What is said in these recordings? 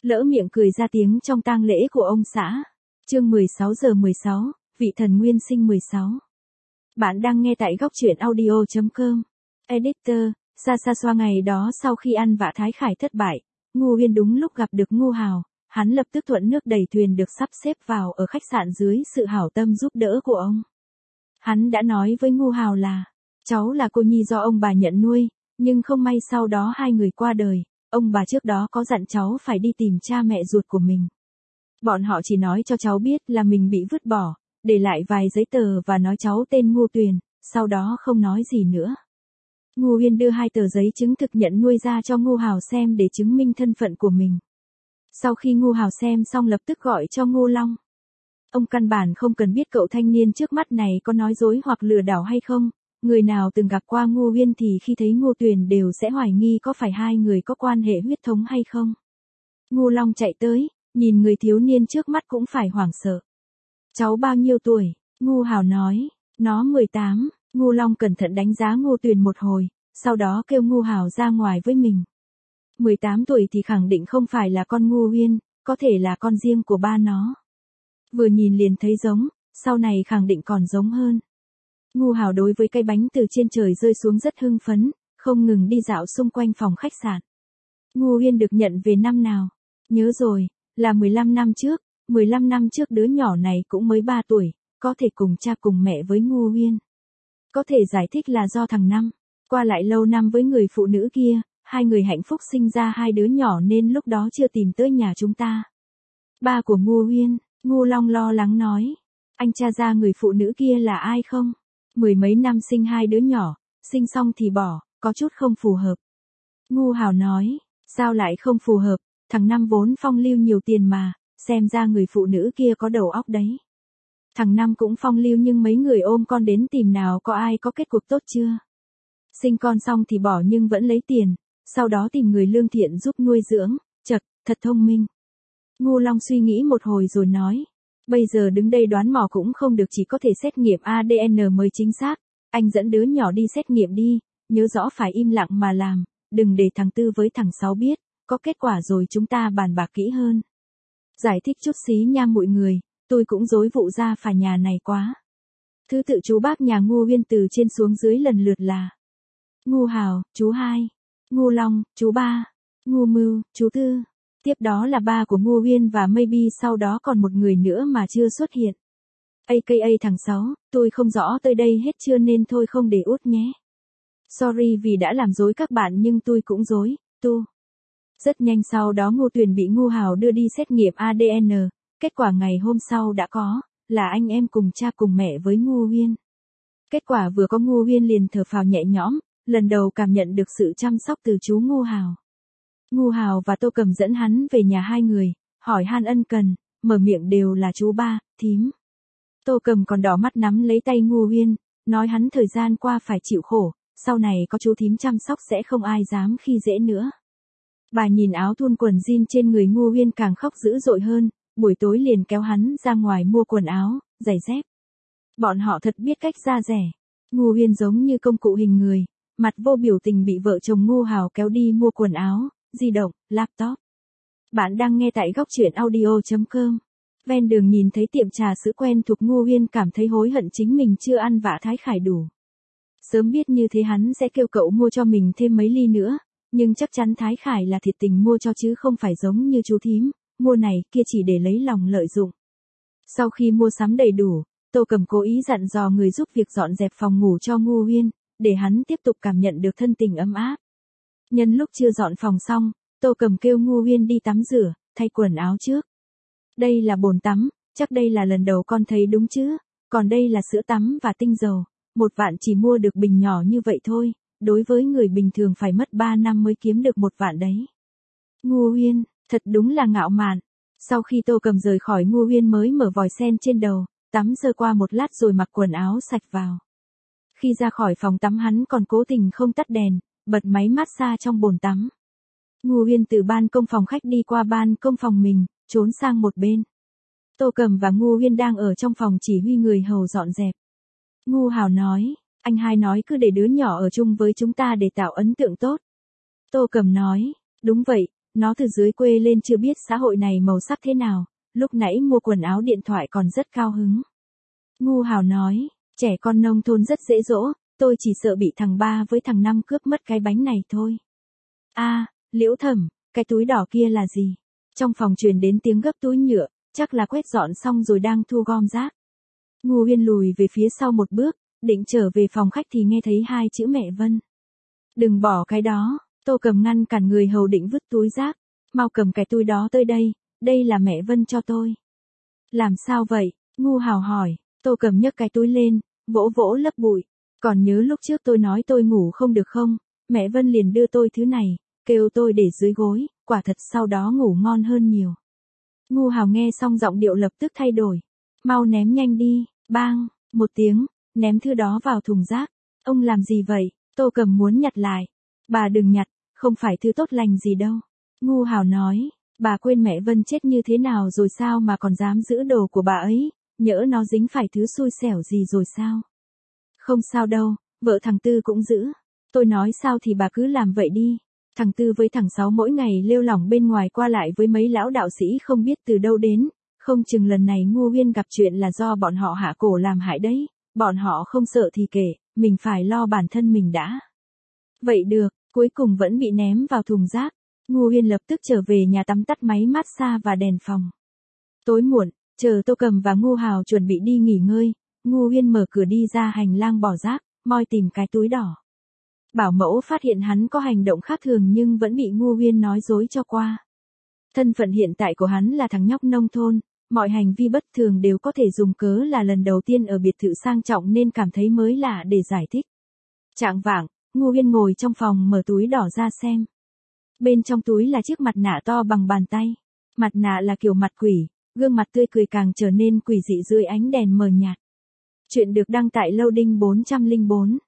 lỡ miệng cười ra tiếng trong tang lễ của ông xã. Chương 16:16, vị thần nguyên sinh 16. Bạn đang nghe tại góc truyện audio.com. Editor, xa xoa ngày đó sau khi ăn vạ Thái Khải thất bại, Ngô Uyên đúng lúc gặp được Ngô Hào, hắn lập tức thuận nước đẩy thuyền được sắp xếp vào ở khách sạn dưới sự hảo tâm giúp đỡ của ông. Hắn đã nói với Ngô Hào là, cháu là cô nhi do ông bà nhận nuôi, nhưng không may sau đó hai người qua đời, ông bà trước đó có dặn cháu phải đi tìm cha mẹ ruột của mình. Bọn họ chỉ nói cho cháu biết là mình bị vứt bỏ, để lại vài giấy tờ và nói cháu tên Ngô Tuyền, sau đó không nói gì nữa. Ngô Uyên đưa 2 tờ giấy chứng thực nhận nuôi ra cho Ngô Hào xem để chứng minh thân phận của mình. Sau khi Ngô Hào xem xong lập tức gọi cho Ngô Long. Ông căn bản không cần biết cậu thanh niên trước mắt này có nói dối hoặc lừa đảo hay không, người nào từng gặp qua Ngô Uyên thì khi thấy Ngô Tuyền đều sẽ hoài nghi có phải hai người có quan hệ huyết thống hay không. Ngô Long chạy tới, nhìn người thiếu niên trước mắt cũng phải hoảng sợ. Cháu bao nhiêu tuổi? Ngô Hào nói, nó 18, Ngô Long cẩn thận đánh giá Ngô Tuyền một hồi, sau đó kêu Ngô Hào ra ngoài với mình. 18 tuổi thì khẳng định không phải là con Ngô Uyên, có thể là con riêng của ba nó. Vừa nhìn liền thấy giống, sau này khẳng định còn giống hơn. Ngô Hào đối với cây bánh từ trên trời rơi xuống rất hưng phấn, không ngừng đi dạo xung quanh phòng khách sạn. Ngô Uyên được nhận về năm nào? Nhớ rồi, là 15 năm trước, 15 năm trước đứa nhỏ này cũng mới 3 tuổi, có thể cùng cha cùng mẹ với Ngô Uyên. Có thể giải thích là do thằng Năm, qua lại lâu năm với người phụ nữ kia, hai người hạnh phúc sinh ra 2 đứa nhỏ nên lúc đó chưa tìm tới nhà chúng ta. Ba của Ngô Uyên, Ngô Long lo lắng nói, anh tra ra người phụ nữ kia là ai không? 10 mấy năm sinh 2 đứa nhỏ, sinh xong thì bỏ, có chút không phù hợp. Ngô Hào nói, sao lại không phù hợp, thằng Năm vốn phong lưu nhiều tiền mà, xem ra người phụ nữ kia có đầu óc đấy. Thằng Năm cũng phong lưu nhưng mấy người ôm con đến tìm nào có ai có kết cục tốt chưa? Sinh con xong thì bỏ nhưng vẫn lấy tiền, sau đó tìm người lương thiện giúp nuôi dưỡng, chật, thật thông minh. Ngô Long suy nghĩ một hồi rồi nói, bây giờ đứng đây đoán mò cũng không được, chỉ có thể xét nghiệm ADN mới chính xác, anh dẫn đứa nhỏ đi xét nghiệm đi, nhớ rõ phải im lặng mà làm, đừng để thằng Tư với thằng Sáu biết, có kết quả rồi chúng ta bàn bạc kỹ hơn. Giải thích chút xí nha mọi người, tôi cũng rối vụ ra phà nhà này quá. Thứ tự chú bác nhà Ngô Uyên từ trên xuống dưới lần lượt là Ngô Hào, chú 2, Ngô Long, chú 3, Ngô Mưu, chú 4. Tiếp đó là ba của Ngô Uyên và maybe sau đó còn một người nữa mà chưa xuất hiện. AKA thằng 6, tôi không rõ tới đây hết chưa nên thôi không để út nhé. Sorry vì đã làm dối các bạn nhưng tôi cũng dối, tu. Rất nhanh sau đó Ngô Tuyền bị Ngô Hào đưa đi xét nghiệm ADN, kết quả ngày hôm sau đã có, là anh em cùng cha cùng mẹ với Ngô Uyên. Kết quả vừa có Ngô Uyên liền thở phào nhẹ nhõm, lần đầu cảm nhận được sự chăm sóc từ chú Ngô Hào. Ngô Hào và Tô Cầm dẫn hắn về nhà hai người, hỏi han ân cần, mở miệng đều là chú ba, thím. Tô Cầm còn đỏ mắt nắm lấy tay Ngô Uyên, nói hắn thời gian qua phải chịu khổ, sau này có chú thím chăm sóc sẽ không ai dám khi dễ nữa. Bà nhìn áo thun quần jean trên người Ngô Uyên càng khóc dữ dội hơn, buổi tối liền kéo hắn ra ngoài mua quần áo, giày dép. Bọn họ thật biết cách ra rẻ. Ngô Uyên giống như công cụ hình người, mặt vô biểu tình bị vợ chồng Ngô Hào kéo đi mua quần áo, di động, laptop. Bạn đang nghe tại góc truyện audio.com. Ven đường nhìn thấy tiệm trà sữa quen thuộc Ngô Uyên cảm thấy hối hận chính mình chưa ăn vạ Thái Khải đủ. Sớm biết như thế hắn sẽ kêu cậu mua cho mình thêm mấy ly nữa, nhưng chắc chắn Thái Khải là thiệt tình mua cho chứ không phải giống như chú thím, mua này kia chỉ để lấy lòng lợi dụng. Sau khi mua sắm đầy đủ, Tô Cầm cố ý dặn dò người giúp việc dọn dẹp phòng ngủ cho Ngô Uyên, để hắn tiếp tục cảm nhận được thân tình ấm áp. Nhân lúc chưa dọn phòng xong, Tô Cầm kêu Ngô Uyên đi tắm rửa, thay quần áo trước. Đây là bồn tắm, chắc đây là lần đầu con thấy đúng chứ, còn đây là sữa tắm và tinh dầu, 1 vạn chỉ mua được bình nhỏ như vậy thôi, đối với người bình thường phải mất 3 năm mới kiếm được 1 vạn đấy. Ngô Uyên, thật đúng là ngạo mạn. Sau khi Tô Cầm rời khỏi Ngô Uyên mới mở vòi sen trên đầu, tắm sơ qua một lát rồi mặc quần áo sạch vào. Khi ra khỏi phòng tắm hắn còn cố tình không tắt đèn, bật máy massage trong bồn tắm. Ngô Uyên từ ban công phòng khách đi qua ban công phòng mình, trốn sang một bên. Tô Cầm và Ngô Uyên đang ở trong phòng chỉ huy người hầu dọn dẹp. Ngô Hào nói, anh hai nói cứ để đứa nhỏ ở chung với chúng ta để tạo ấn tượng tốt. Tô Cầm nói, đúng vậy, Nó từ dưới quê lên chưa biết xã hội này màu sắc thế nào, lúc nãy mua quần áo điện thoại còn rất cao hứng. Ngu Hào nói, trẻ con nông thôn rất dễ dỗ, tôi chỉ sợ bị thằng ba với thằng năm cướp mất cái bánh này thôi. A, Liễu Thẩm, cái túi đỏ kia là gì? Trong phòng truyền đến tiếng gấp túi nhựa, chắc là quét dọn xong rồi đang thu gom rác. Ngu Huyên lùi về phía sau một bước, định trở về phòng khách thì nghe thấy hai chữ mẹ Vân. Đừng bỏ cái đó, Tô Cầm ngăn cản người hầu định vứt túi rác. Mau cầm cái túi đó tới đây là mẹ Vân cho tôi. Làm sao vậy? Ngu Hào hỏi. Tô Cầm nhấc cái túi lên, vỗ vỗ lấp bụi. Còn nhớ lúc trước tôi nói tôi ngủ không được không? Mẹ Vân liền đưa tôi thứ này, kêu tôi để dưới gối, quả thật sau đó ngủ ngon hơn nhiều. Ngu Hào nghe xong giọng điệu lập tức thay đổi. Mau ném nhanh đi, bang, một tiếng, ném thứ đó vào thùng rác. Ông làm gì vậy? Tô Cầm muốn nhặt lại. Bà đừng nhặt, không phải thứ tốt lành gì đâu. Ngu Hào nói, bà quên mẹ Vân chết như thế nào rồi sao mà còn dám giữ đồ của bà ấy, nhỡ nó dính phải thứ xui xẻo gì rồi sao? Không sao đâu, vợ thằng Tư cũng giữ. Tôi nói sao thì bà cứ làm vậy đi. Thằng Tư với thằng Sáu mỗi ngày lêu lỏng bên ngoài qua lại với mấy lão đạo sĩ không biết từ đâu đến, không chừng lần này Ngu Huyên gặp chuyện là do bọn họ hạ cổ làm hại đấy, bọn họ không sợ thì kể, mình phải lo bản thân mình đã. Vậy được, cuối cùng vẫn bị ném vào thùng rác. Ngu Huyên lập tức trở về nhà tắm tắt máy massage và đèn phòng. Tối muộn, chờ Tô Cầm và Ngu Hào chuẩn bị đi nghỉ ngơi, Ngu Huyên mở cửa đi ra hành lang bỏ rác, moi tìm cái túi đỏ. Bảo mẫu phát hiện hắn có hành động khác thường nhưng vẫn bị Ngu Huyên nói dối cho qua. Thân phận hiện tại của hắn là thằng nhóc nông thôn, mọi hành vi bất thường đều có thể dùng cớ là lần đầu tiên ở biệt thự sang trọng nên cảm thấy mới lạ để giải thích. Chạng vạng, Ngu Huyên ngồi trong phòng mở túi đỏ ra xem. Bên trong túi là chiếc mặt nạ to bằng bàn tay. Mặt nạ là kiểu mặt quỷ, gương mặt tươi cười càng trở nên quỷ dị dưới ánh đèn mờ nhạt. Chuyện được đăng tại Loading 404,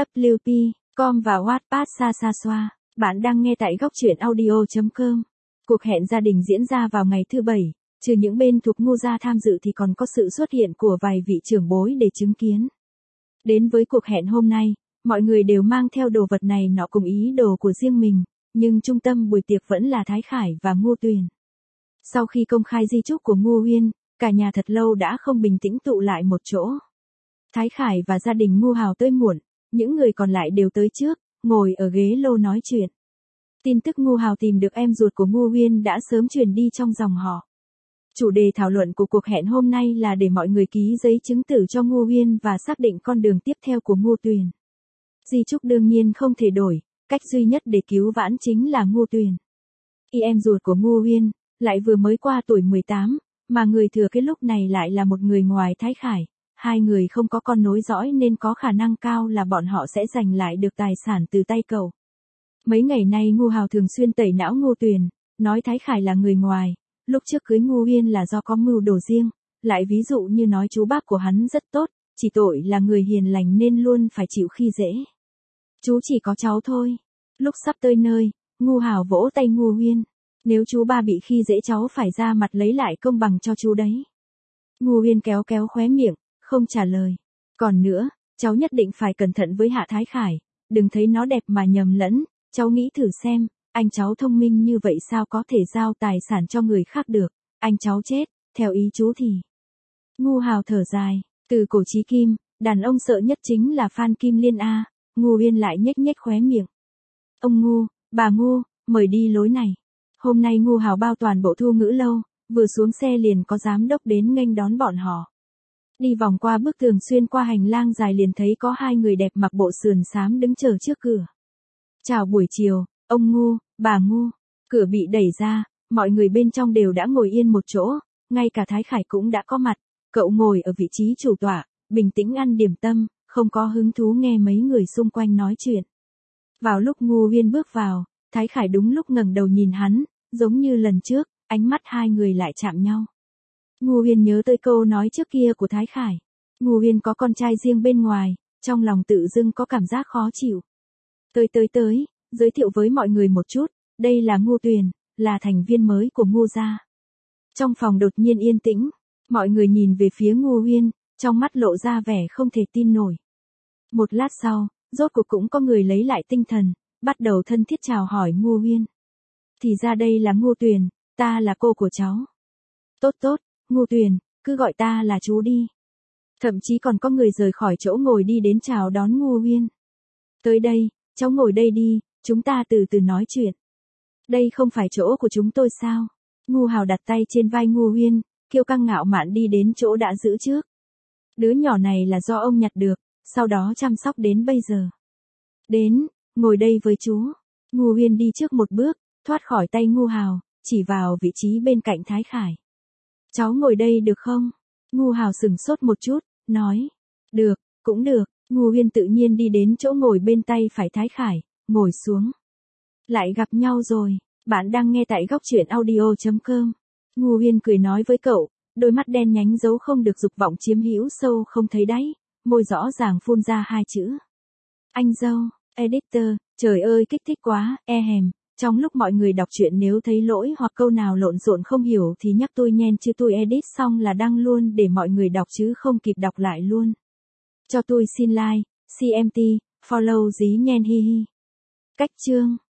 WP, com và Wattpad xa xa xoa. Bạn đang nghe tại góc truyện audio.com. Cuộc hẹn gia đình diễn ra vào ngày thứ Bảy, trừ những bên thuộc Ngu gia tham dự thì còn có sự xuất hiện của vài vị trưởng bối để chứng kiến. Đến với cuộc hẹn hôm nay, mọi người đều mang theo đồ vật này nọ cùng ý đồ của riêng mình, nhưng trung tâm buổi tiệc vẫn là Thái Khải và Ngu Tuyền. Sau khi công khai di chúc của Ngu Huyên, cả nhà thật lâu đã không bình tĩnh tụ lại một chỗ. Thái Khải và gia đình Ngu Hào tới muộn, những người còn lại đều tới trước, ngồi ở ghế lô nói chuyện. Tin tức Ngu Hào tìm được em ruột của Ngu Huyên đã sớm truyền đi trong dòng họ. Chủ đề thảo luận của cuộc hẹn hôm nay là để mọi người ký giấy chứng tử cho Ngu Huyên và xác định con đường tiếp theo của Ngu Tuyền. Di chúc đương nhiên không thể đổi, cách duy nhất để cứu vãn chính là Ngu Tuyền. Em ruột của Ngu Huyên, lại vừa mới qua tuổi 18, mà người thừa kế lúc này lại là một người ngoài Thái Khải. Hai người không có con nối dõi nên có khả năng cao là bọn họ sẽ giành lại được tài sản từ tay cậu. Mấy ngày nay Ngu Hào thường xuyên tẩy não Ngu Tuyền, nói Thái Khải là người ngoài, lúc trước cưới Ngu Huyên là do có mưu đồ riêng, lại ví dụ như nói chú bác của hắn rất tốt, chỉ tội là người hiền lành nên luôn phải chịu khi dễ. Chú chỉ có cháu thôi. Lúc sắp tới nơi, Ngu Hào vỗ tay Ngu Huyên. Nếu chú ba bị khi dễ cháu phải ra mặt lấy lại công bằng cho chú đấy. Ngu Huyên kéo kéo khóe miệng, không trả lời. Còn nữa, cháu nhất định phải cẩn thận với Hạ Thái Khải, đừng thấy nó đẹp mà nhầm lẫn, cháu nghĩ thử xem, anh cháu thông minh như vậy sao có thể giao tài sản cho người khác được, anh cháu chết, theo ý chú thì. Ngu Hào thở dài, từ cổ chí kim, đàn ông sợ nhất chính là Phan Kim Liên A. Ngu Huyên lại nhếch nhếch khóe miệng. Ông Ngu, bà Ngu, mời đi lối này. Hôm nay Ngu Hào bao toàn bộ Thu Ngữ Lâu, vừa xuống xe liền có giám đốc đến nghênh đón bọn họ. Đi vòng qua bức tường xuyên qua hành lang dài liền thấy có hai người đẹp mặc bộ sườn xám đứng chờ trước cửa. Chào buổi chiều, ông Ngu, bà Ngu. Cửa bị đẩy ra, mọi người bên trong đều đã ngồi yên một chỗ, ngay cả Thái Khải cũng đã có mặt. Cậu ngồi ở vị trí chủ tọa, bình tĩnh ăn điểm tâm, không có hứng thú nghe mấy người xung quanh nói chuyện. Vào lúc Ngu Huyên bước vào, Thái Khải đúng lúc ngẩng đầu nhìn hắn, giống như lần trước, ánh mắt hai người lại chạm nhau. Ngu Huyên nhớ tới câu nói trước kia của Thái Khải. Ngu Huyên có con trai riêng bên ngoài, trong lòng tự dưng có cảm giác khó chịu. Tới, giới thiệu với mọi người một chút, đây là Ngu Tuyền, là thành viên mới của Ngu gia. Trong phòng đột nhiên yên tĩnh, mọi người nhìn về phía Ngu Huyên, trong mắt lộ ra vẻ không thể tin nổi. Một lát sau, rốt cuộc cũng có người lấy lại tinh thần, bắt đầu thân thiết chào hỏi Ngu Huyên. Thì ra đây là Ngô Tuyền, ta là cô của cháu. Tốt tốt, Ngô Tuyền, cứ gọi ta là chú đi. Thậm chí còn có người rời khỏi chỗ ngồi đi đến chào đón Ngô Huyên. Tới đây, cháu ngồi đây đi, chúng ta từ từ nói chuyện. Đây không phải chỗ của chúng tôi sao? Ngô Hào đặt tay trên vai Ngô Huyên, kiêu căng ngạo mạn đi đến chỗ đã giữ trước. Đứa nhỏ này là do ông nhặt được, sau đó chăm sóc đến bây giờ. Đến, ngồi đây với chú. Ngô Huyên đi trước một bước, thoát khỏi tay Ngô Hào, chỉ vào vị trí bên cạnh Thái Khải. Cháu ngồi đây được không? Ngô Hào sửng sốt một chút, nói. Được, cũng được. Ngô Huyên tự nhiên đi đến chỗ ngồi bên tay phải Thái Khải, ngồi xuống. Lại gặp nhau rồi, bạn đang nghe tại góc truyện audio.com. Ngô Huyên cười nói với cậu, đôi mắt đen nhánh giấu không được dục vọng chiếm hữu sâu không thấy đáy, môi rõ ràng phun ra hai chữ. Anh dâu, editor, trời ơi kích thích quá, hèm. Trong lúc mọi người đọc truyện nếu thấy lỗi hoặc câu nào lộn xộn không hiểu thì nhắc tôi nhen chứ tôi edit xong là đăng luôn để mọi người đọc chứ không kịp đọc lại luôn. Cho tôi xin like, CMT, follow dí nhen hi hi. Cách chương